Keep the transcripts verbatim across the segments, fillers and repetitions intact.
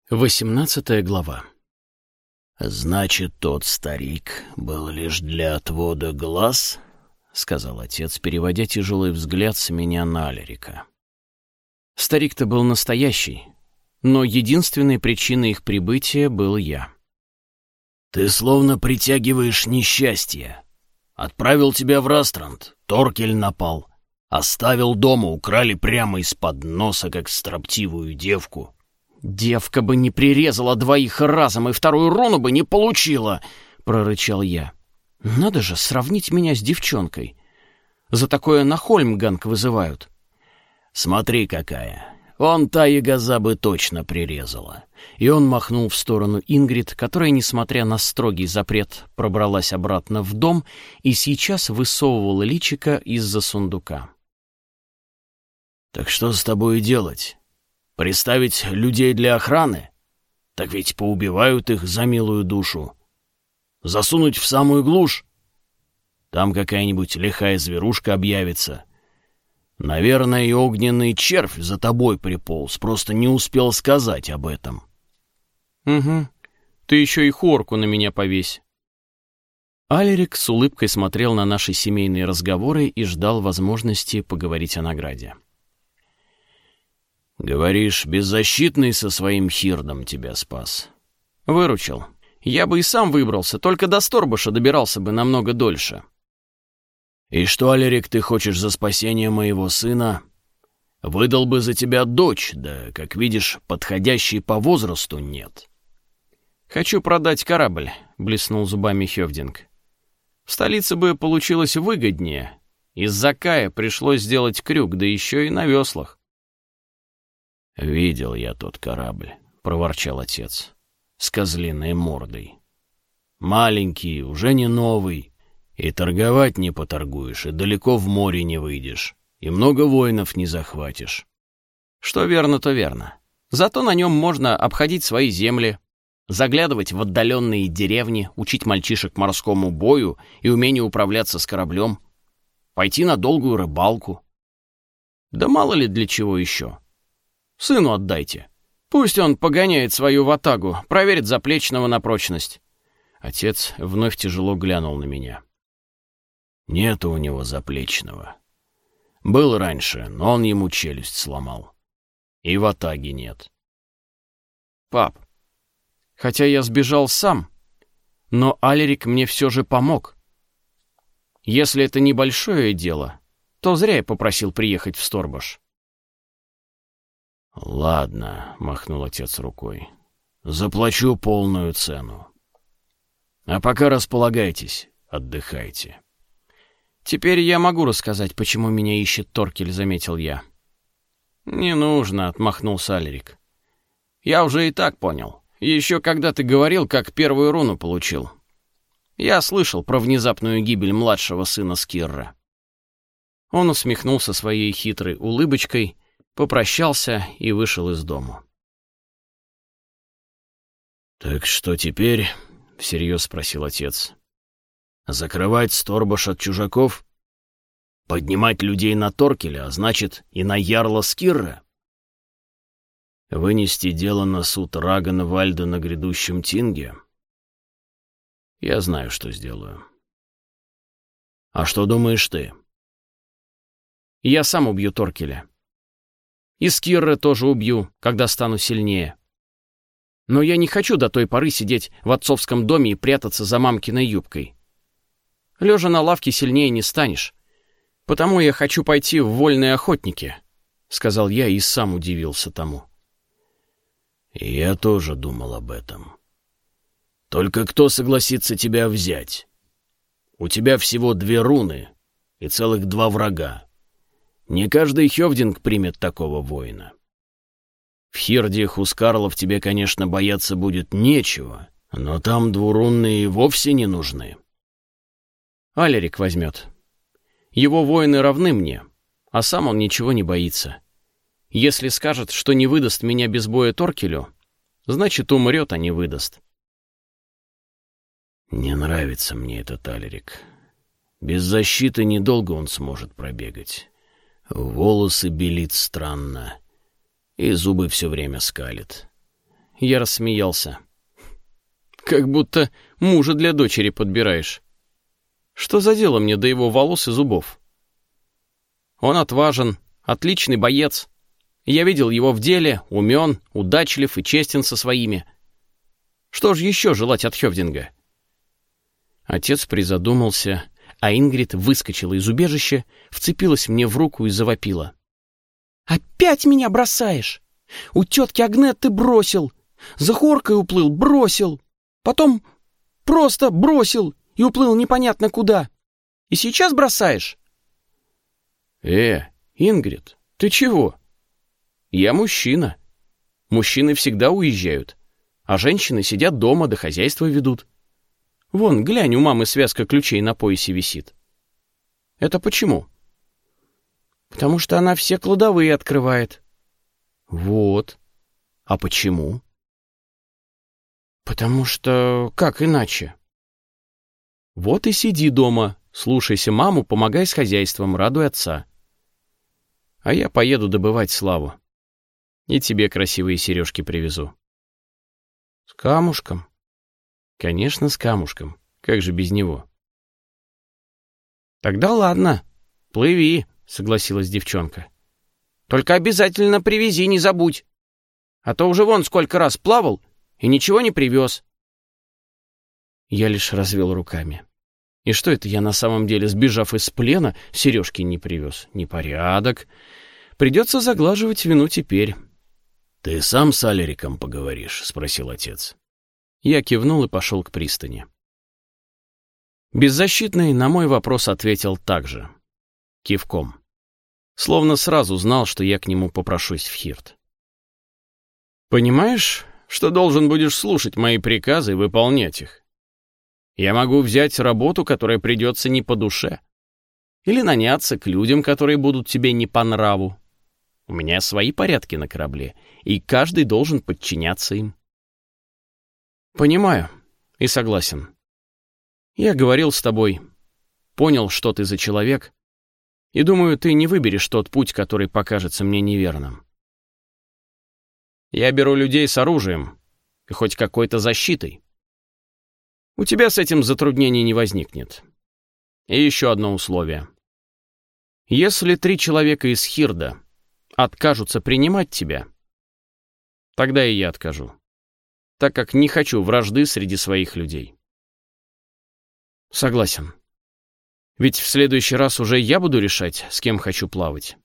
Восемнадцатая глава. «Значит, тот старик был лишь для отвода глаз?» — сказал отец, переводя тяжелый взгляд с меня на Алерика. Старик-то был настоящий, но единственной причиной их прибытия был я. «Ты словно притягиваешь несчастье. Отправил тебя в Растранд, Торкель напал. Оставил дома, украли прямо из-под носа, как строптивую девку». «Девка бы не прирезала двоих разом и вторую руну бы не получила!» — прорычал я. «Надо же сравнить меня с девчонкой. За такое на Хольмганг вызывают». «Смотри, какая! Он та ягоза бы точно прирезала». И он махнул в сторону Ингрид, которая, несмотря на строгий запрет, пробралась обратно в дом и сейчас высовывала личико из-за сундука. «Так что с тобой делать? Приставить людей для охраны? Так ведь поубивают их за милую душу. Засунуть в самую глушь? Там какая-нибудь лихая зверушка объявится. Наверное, и огненный червь за тобой приполз, просто не успел сказать об этом». «Угу. Ты еще и хорку на меня повесь». Алерик с улыбкой смотрел на наши семейные разговоры и ждал возможности поговорить о награде. «Говоришь, беззащитный со своим хирдом тебя спас?» «Выручил. Я бы и сам выбрался, только до Сторбуша добирался бы намного дольше». «И что, Алерик, ты хочешь за спасение моего сына? Выдал бы за тебя дочь, да, как видишь, подходящей по возрасту нет». «Хочу продать корабль», — блеснул зубами Хёвдинг. «В столице бы получилось выгоднее. Из-за Кая пришлось сделать крюк, да еще и на веслах». «Видел я тот корабль», — проворчал отец, — «с козлиной мордой. Маленький, уже не новый, и торговать не поторгуешь, и далеко в море не выйдешь, и много воинов не захватишь». «Что верно, то верно. Зато на нем можно обходить свои земли, заглядывать в отдаленные деревни, учить мальчишек морскому бою и умению управляться с кораблем, пойти на долгую рыбалку. Да мало ли для чего еще. Сыну отдайте. Пусть он погоняет свою ватагу, проверит заплечного на прочность». Отец вновь тяжело глянул на меня. «Нету у него заплечного. Был раньше, но он ему челюсть сломал. И ватаги нет». «Пап, хотя я сбежал сам, но Алерик мне все же помог. Если это небольшое дело, то зря я попросил приехать в Сторбуш». «Ладно», — махнул отец рукой, — «заплачу полную цену. А пока располагайтесь, отдыхайте». «Теперь я могу рассказать, почему меня ищет Торкель», — заметил я. «Не нужно», — отмахнулся Алерик. «Я уже и так понял. Еще когда ты говорил, как первую руну получил. Я слышал про внезапную гибель младшего сына Скирра». Он усмехнулся своей хитрой улыбочкой, попрощался и вышел из дому. «Так что теперь?» — всерьез спросил отец. «Закрывать Сторбуш от чужаков? Поднимать людей на Торкеля, а значит и на ярла Скирра? Вынести дело на суд Рагана Вальда на грядущем Тинге? Я знаю, что сделаю. А что думаешь ты?» «Я сам убью Торкеля. И Скирра тоже убью, когда стану сильнее. Но я не хочу до той поры сидеть в отцовском доме и прятаться за мамкиной юбкой. Лежа на лавке сильнее не станешь. Потому я хочу пойти в вольные охотники», — сказал я и сам удивился тому. «Я тоже думал об этом. Только кто согласится тебя взять? У тебя всего две руны и целых два врага. Не каждый Хёвдинг примет такого воина. В Хирде Хускарлов тебе, конечно, бояться будет нечего, но там двурунные и вовсе не нужны». «Алерик возьмет. Его воины равны мне, а сам он ничего не боится. Если скажет, что не выдаст меня без боя Торкелю, значит, умрет, а не выдаст». «Не нравится мне этот Алерик. Без защиты недолго он сможет пробегать. Волосы белит странно, и зубы все время скалит. Я рассмеялся. Как будто мужа для дочери подбираешь. Что за дело мне до его волос и зубов? Он отважен, отличный боец. Я видел его в деле, умен, удачлив и честен со своими. Что ж еще желать от Хёвдинга? Отец призадумался, а Ингрид выскочила из убежища, вцепилась мне в руку и завопила. «Опять меня бросаешь? У тетки Агнетты бросил, за Хоркой уплыл, бросил, потом просто бросил и уплыл непонятно куда. И сейчас бросаешь?» «Э, Ингрид, ты чего? Я мужчина. Мужчины всегда уезжают, а женщины сидят дома да хозяйство ведут. Вон, глянь, у мамы связка ключей на поясе висит. Это почему?» «Потому что она все кладовые открывает». «Вот. А почему?» «Потому что... как иначе?» «Вот и сиди дома, слушайся маму, помогай с хозяйством, радуй отца. А я поеду добывать славу. И тебе красивые сережки привезу». «С камушком?» «Конечно, с камушком. Как же без него?» «Тогда ладно, плыви», — согласилась девчонка. «Только обязательно привези, не забудь. А то уже вон сколько раз плавал и ничего не привез». Я лишь развел руками. И что это я на самом деле, сбежав из плена, сережки не привез? Непорядок. Придется заглаживать вину теперь. «Ты сам с Алериком поговоришь?» — спросил отец. Я кивнул и пошел к пристани. Беззащитный на мой вопрос ответил так же. Кивком. Словно сразу знал, что я к нему попрошусь в Хирд. «Понимаешь, что должен будешь слушать мои приказы и выполнять их? Я могу взять работу, которая придется не по душе. Или наняться к людям, которые будут тебе не по нраву. У меня свои порядки на корабле, и каждый должен подчиняться им». «Понимаю и согласен. Я говорил с тобой, понял, что ты за человек, и думаю, ты не выберешь тот путь, который покажется мне неверным. Я беру людей с оружием и хоть какой-то защитой. У тебя с этим затруднений не возникнет. И еще одно условие. Если три человека из Хирда откажутся принимать тебя, тогда и я откажу, так как не хочу вражды среди своих людей». «Согласен. Ведь в следующий раз уже я буду решать, с кем хочу плавать».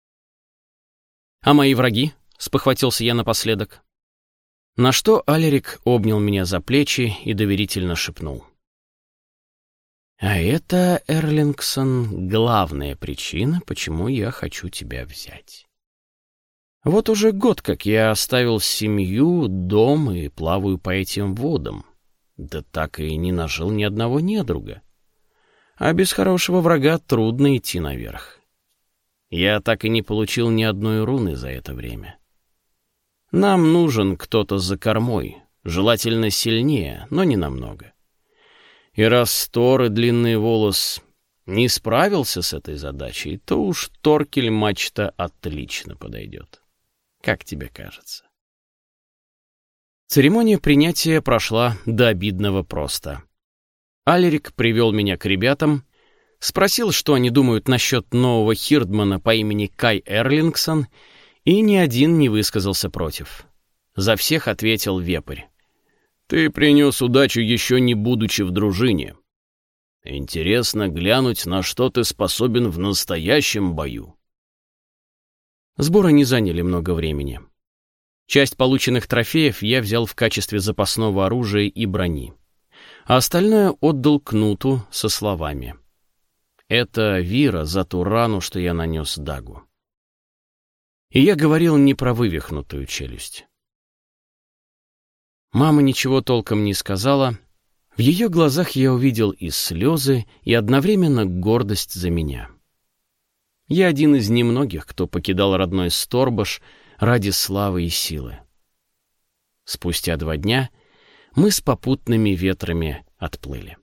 «А мои враги?» — спохватился я напоследок. На что Алерик обнял меня за плечи и доверительно шепнул. «А это, Эрлингсон, главная причина, почему я хочу тебя взять. Вот уже год, как я оставил семью, дом и плаваю по этим водам. Да так и не нажил ни одного недруга. А без хорошего врага трудно идти наверх. Я так и не получил ни одной руны за это время. Нам нужен кто-то за кормой, желательно сильнее, но не намного. И раз Тор и Длинный Волос не справился с этой задачей, то уж Торкель Мачта отлично подойдет. Как тебе кажется?» Церемония принятия прошла до обидного просто. Алерик привел меня к ребятам, спросил, что они думают насчет нового хирдмана по имени Кай Эрлингсон, и ни один не высказался против. За всех ответил вепрь. «Ты принес удачу, еще не будучи в дружине. Интересно глянуть, на что ты способен в настоящем бою». Сборы не заняли много времени. Часть полученных трофеев я взял в качестве запасного оружия и брони, а остальное отдал Кнуту со словами: «Это вира за ту рану, что я нанес Дагу». И я говорил не про вывихнутую челюсть. Мама ничего толком не сказала. В ее глазах я увидел и слезы, и одновременно гордость за меня. Я один из немногих, кто покидал родной Сторбаш ради славы и силы. Спустя два дня мы с попутными ветрами отплыли.